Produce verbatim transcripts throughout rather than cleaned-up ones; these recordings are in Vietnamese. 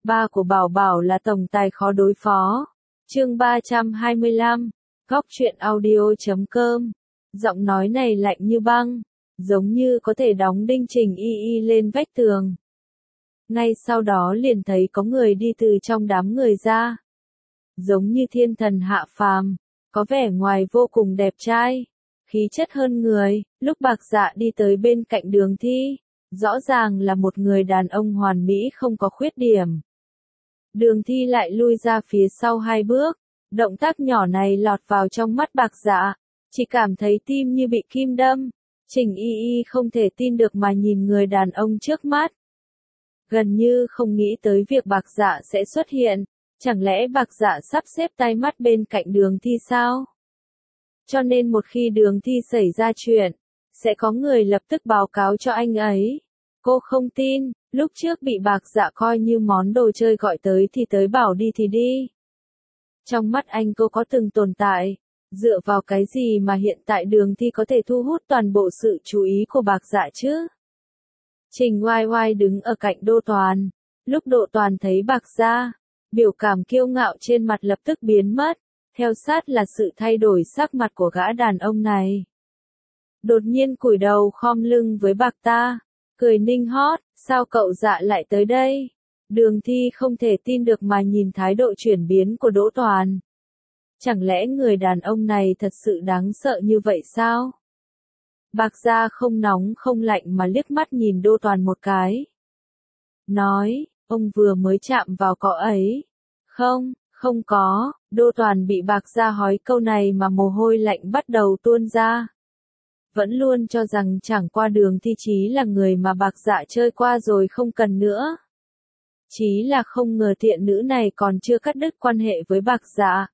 Ba của Bảo Bảo là tổng tài khó đối phó. Chương ba trăm hai mươi lăm, góc truyện audio chấm com. Giọng nói này lạnh như băng, giống như có thể đóng đinh Trình Y Y lên vách tường. Ngay sau đó liền thấy có người đi từ trong đám người ra. Giống như thiên thần hạ phàm, có vẻ ngoài vô cùng đẹp trai, khí chất hơn người. Lúc Bạc Dạ đi tới bên cạnh Đường Thi, rõ ràng là một người đàn ông hoàn mỹ không có khuyết điểm. Đường Thi lại lui ra phía sau hai bước, động tác nhỏ này lọt vào trong mắt Bạc Dạ, chỉ cảm thấy tim như bị kim đâm. Trình Y Y không thể tin được mà nhìn người đàn ông trước mắt. Gần như không nghĩ tới việc Bạc Dạ sẽ xuất hiện, chẳng lẽ Bạc Dạ sắp xếp tay mắt bên cạnh Đường Thi sao? Cho nên một khi Đường Thi xảy ra chuyện, sẽ có người lập tức báo cáo cho anh ấy. Cô không tin, lúc trước bị Bạc Dạ coi như món đồ chơi gọi tới thì tới bảo đi thì đi. Trong mắt anh cô có từng tồn tại, dựa vào cái gì mà hiện tại Đường Thi có thể thu hút toàn bộ sự chú ý của Bạc Dạ chứ? Trình Oai Oai đứng ở cạnh Đô Toàn, lúc Đô Toàn thấy Bạc Dạ, biểu cảm kiêu ngạo trên mặt lập tức biến mất, theo sát là sự thay đổi sắc mặt của gã đàn ông này. Đột nhiên cúi đầu khom lưng với Bạc ta, cười ninh hót, sao cậu Dạ lại tới đây? Đường Thi không thể tin được mà nhìn thái độ chuyển biến của Đỗ Toàn. Chẳng lẽ người đàn ông này thật sự đáng sợ như vậy sao? Bạc Dạ không nóng không lạnh mà liếc mắt nhìn Đỗ Toàn một cái. Nói, ông vừa mới chạm vào cậu ấy. Không, không có. Đỗ Toàn bị Bạc Dạ hỏi câu này mà mồ hôi lạnh bắt đầu tuôn ra. Vẫn luôn cho rằng chẳng qua Đường Thi Chí là người mà Bạc Dạ chơi qua rồi không cần nữa. Chí là không ngờ tiện nữ này còn chưa cắt đứt quan hệ với Bạc Dạ.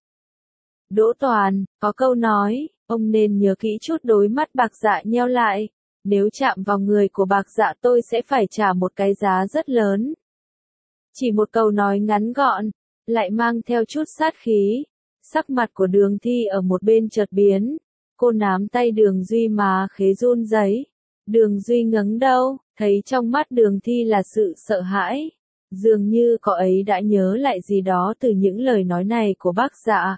Đỗ Toàn, có câu nói, ông nên nhớ kỹ chút. Đôi mắt Bạc Dạ nheo lại, nếu chạm vào người của Bạc Dạ tôi sẽ phải trả một cái giá rất lớn. Chỉ một câu nói ngắn gọn, lại mang theo chút sát khí. Sắc mặt của Đường Thi ở một bên chợt biến, cô nắm tay Đường Duy mà khế run rẩy. Đường Duy ngẩng đầu, thấy trong mắt Đường Thi là sự sợ hãi. Dường như cậu ấy đã nhớ lại gì đó từ những lời nói này của Bác Dạ.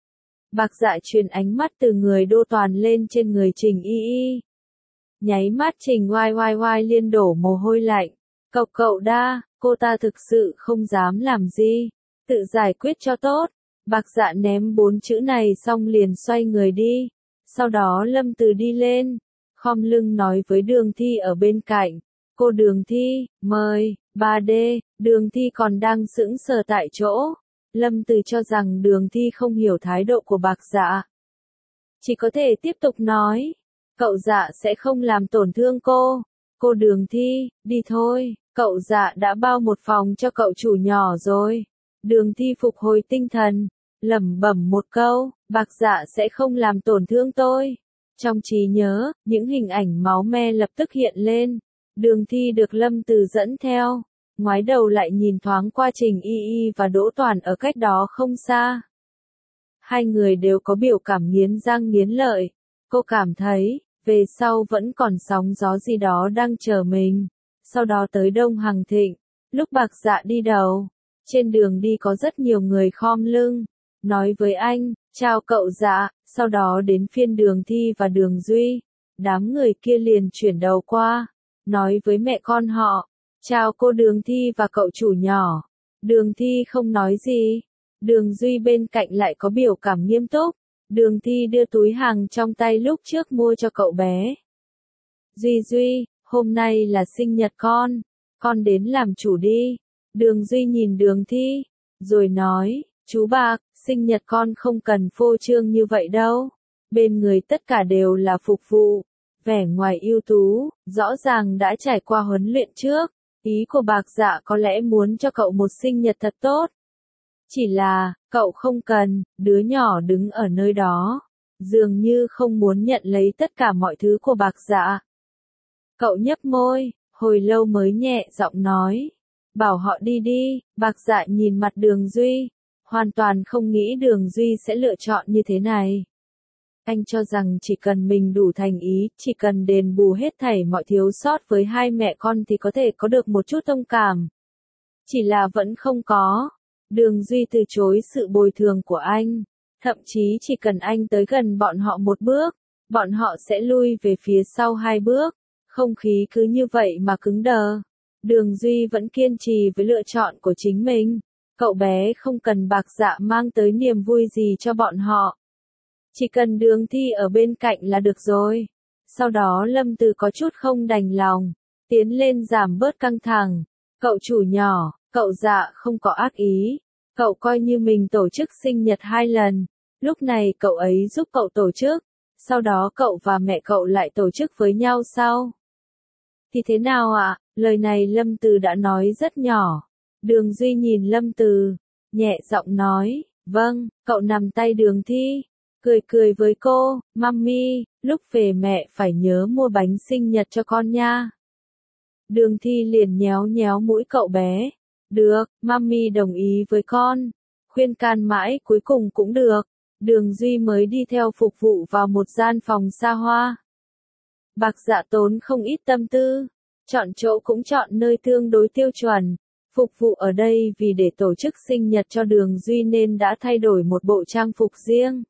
Bạc Dạ chuyển ánh mắt từ người Đô Toàn lên trên người Trình Y Y. Nháy mắt Trình Oai Oai Oai liên đổ mồ hôi lạnh. Cậu cậu đa, cô ta thực sự không dám làm gì. Tự giải quyết cho tốt. Bạc Dạ ném bốn chữ này xong liền xoay người đi. Sau đó Lâm Từ đi lên, khom lưng nói với Đường Thi ở bên cạnh. Cô Đường Thi, mời. ba D, Đường Thi còn đang sững sờ tại chỗ. Lâm Từ cho rằng Đường Thi không hiểu thái độ của Bạc Dạ. Chỉ có thể tiếp tục nói. Cậu Dạ sẽ không làm tổn thương cô. Cô Đường Thi, đi thôi. Cậu Dạ đã bao một phòng cho cậu chủ nhỏ rồi. Đường Thi phục hồi tinh thần, lẩm bẩm một câu. Bạc Dạ sẽ không làm tổn thương tôi. Trong trí nhớ, những hình ảnh máu me lập tức hiện lên. Đường Thi được Lâm Từ dẫn theo. Ngoái đầu lại nhìn thoáng qua Trình Y Y và Đỗ Toàn ở cách đó không xa. Hai người đều có biểu cảm nghiến răng nghiến lợi. Cô cảm thấy, về sau vẫn còn sóng gió gì đó đang chờ mình. Sau đó tới Đông Hằng Thịnh, lúc Bạc Dạ đi đầu, trên đường đi có rất nhiều người khom lưng, nói với anh, chào cậu Dạ, sau đó đến phiên Đường Thi và Đường Duy. Đám người kia liền chuyển đầu qua, nói với mẹ con họ. Chào cô Đường Thi và cậu chủ nhỏ. Đường Thi không nói gì. Đường Duy bên cạnh lại có biểu cảm nghiêm túc. Đường Thi đưa túi hàng trong tay lúc trước mua cho cậu bé. Duy Duy, hôm nay là sinh nhật con. Con đến làm chủ đi. Đường Duy nhìn Đường Thi, rồi nói, chú Bạc, sinh nhật con không cần phô trương như vậy đâu. Bên người tất cả đều là phục vụ. Vẻ ngoài ưu tú, rõ ràng đã trải qua huấn luyện trước. Ý của Bạc Dạ có lẽ muốn cho cậu một sinh nhật thật tốt. Chỉ là, cậu không cần. Đứa nhỏ đứng ở nơi đó, dường như không muốn nhận lấy tất cả mọi thứ của Bạc Dạ. Cậu nhấp môi, hồi lâu mới nhẹ giọng nói. Bảo họ đi đi. Bạc Dạ nhìn mặt Đường Duy, hoàn toàn không nghĩ Đường Duy sẽ lựa chọn như thế này. Anh cho rằng chỉ cần mình đủ thành ý, chỉ cần đền bù hết thảy mọi thiếu sót với hai mẹ con thì có thể có được một chút thông cảm. Chỉ là vẫn không có. Đường Duy từ chối sự bồi thường của anh. Thậm chí chỉ cần anh tới gần bọn họ một bước, bọn họ sẽ lui về phía sau hai bước. Không khí cứ như vậy mà cứng đờ. Đường Duy vẫn kiên trì với lựa chọn của chính mình. Cậu bé không cần Bạc Dạ mang tới niềm vui gì cho bọn họ. Chỉ cần Đường Thi ở bên cạnh là được rồi. Sau đó Lâm Từ có chút không đành lòng, tiến lên giảm bớt căng thẳng. Cậu chủ nhỏ, cậu Dạ không có ác ý. Cậu coi như mình tổ chức sinh nhật hai lần. Lúc này cậu ấy giúp cậu tổ chức. Sau đó cậu và mẹ cậu lại tổ chức với nhau sau. Thì thế nào ạ? À? Lời này Lâm Từ đã nói rất nhỏ. Đường Duy nhìn Lâm Từ, nhẹ giọng nói, vâng, cậu nằm tay Đường Thi. Cười cười với cô, mami, lúc về mẹ phải nhớ mua bánh sinh nhật cho con nha. Đường Thi liền nhéo nhéo mũi cậu bé. Được, mami đồng ý với con. Khuyên can mãi cuối cùng cũng được. Đường Duy mới đi theo phục vụ vào một gian phòng xa hoa. Bạc Dạ tốn không ít tâm tư. Chọn chỗ cũng chọn nơi tương đối tiêu chuẩn. Phục vụ ở đây vì để tổ chức sinh nhật cho Đường Duy nên đã thay đổi một bộ trang phục riêng.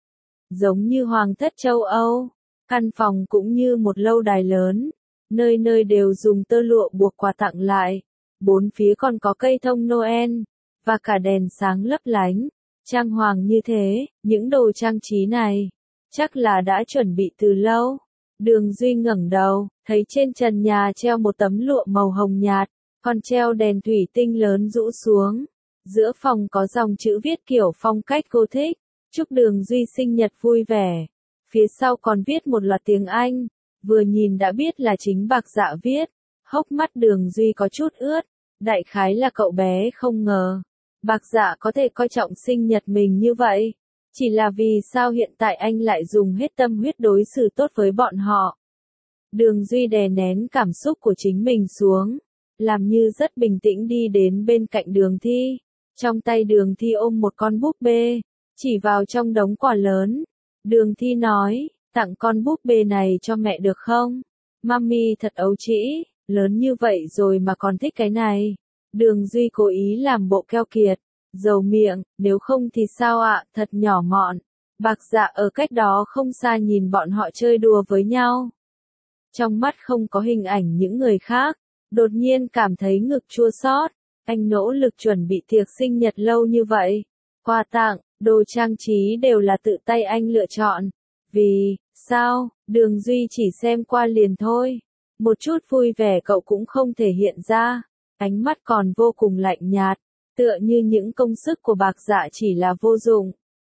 Giống như Hoàng thất châu Âu. Căn phòng cũng như một lâu đài lớn. Nơi nơi đều dùng tơ lụa buộc quà tặng lại. Bốn phía còn có cây thông Noel. Và cả đèn sáng lấp lánh. Trang hoàng như thế, những đồ trang trí này. Chắc là đã chuẩn bị từ lâu. Đường Duy ngẩng đầu, thấy trên trần nhà treo một tấm lụa màu hồng nhạt. Còn treo đèn thủy tinh lớn rũ xuống. Giữa phòng có dòng chữ viết kiểu phong cách cô thích. Chúc Đường Duy sinh nhật vui vẻ. Phía sau còn viết một loạt tiếng Anh. Vừa nhìn đã biết là chính Bạc Dạ viết. Hốc mắt Đường Duy có chút ướt. Đại khái là cậu bé không ngờ. Bạc Dạ có thể coi trọng sinh nhật mình như vậy. Chỉ là vì sao hiện tại anh lại dùng hết tâm huyết đối xử tốt với bọn họ. Đường Duy đè nén cảm xúc của chính mình xuống. Làm như rất bình tĩnh đi đến bên cạnh Đường Thi. Trong tay Đường Thi ôm một con búp bê. Chỉ vào trong đống quà lớn. Đường Thi nói, tặng con búp bê này cho mẹ được không? Mami thật ấu trĩ, lớn như vậy rồi mà còn thích cái này. Đường Duy cố ý làm bộ keo kiệt, dầu miệng, nếu không thì sao ạ, thật nhỏ mọn. Bạc Dạ ở cách đó không xa nhìn bọn họ chơi đùa với nhau. Trong mắt không có hình ảnh những người khác, đột nhiên cảm thấy ngực chua xót. Anh nỗ lực chuẩn bị tiệc sinh nhật lâu như vậy. Quà tặng, đồ trang trí đều là tự tay anh lựa chọn. Vì, sao, Đường Duy chỉ xem qua liền thôi. Một chút vui vẻ cậu cũng không thể hiện ra. Ánh mắt còn vô cùng lạnh nhạt, tựa như những công sức của Bạc Dạ chỉ là vô dụng.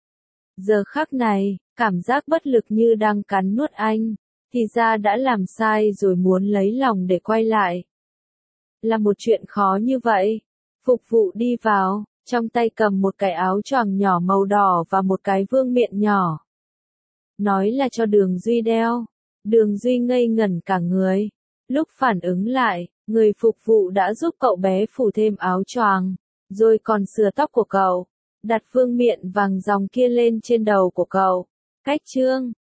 Giờ khắc này, cảm giác bất lực như đang cắn nuốt anh, thì ra đã làm sai rồi muốn lấy lòng để quay lại. Là một chuyện khó như vậy. Phục vụ đi vào, trong tay cầm một cái áo choàng nhỏ màu đỏ và một cái vương miện nhỏ. Nói là cho Đường Duy đeo. Đường Duy ngây ngẩn cả người. Lúc phản ứng lại, người phục vụ đã giúp cậu bé phủ thêm áo choàng, rồi còn sửa tóc của cậu, đặt vương miện vàng ròng kia lên trên đầu của cậu. Cách trương,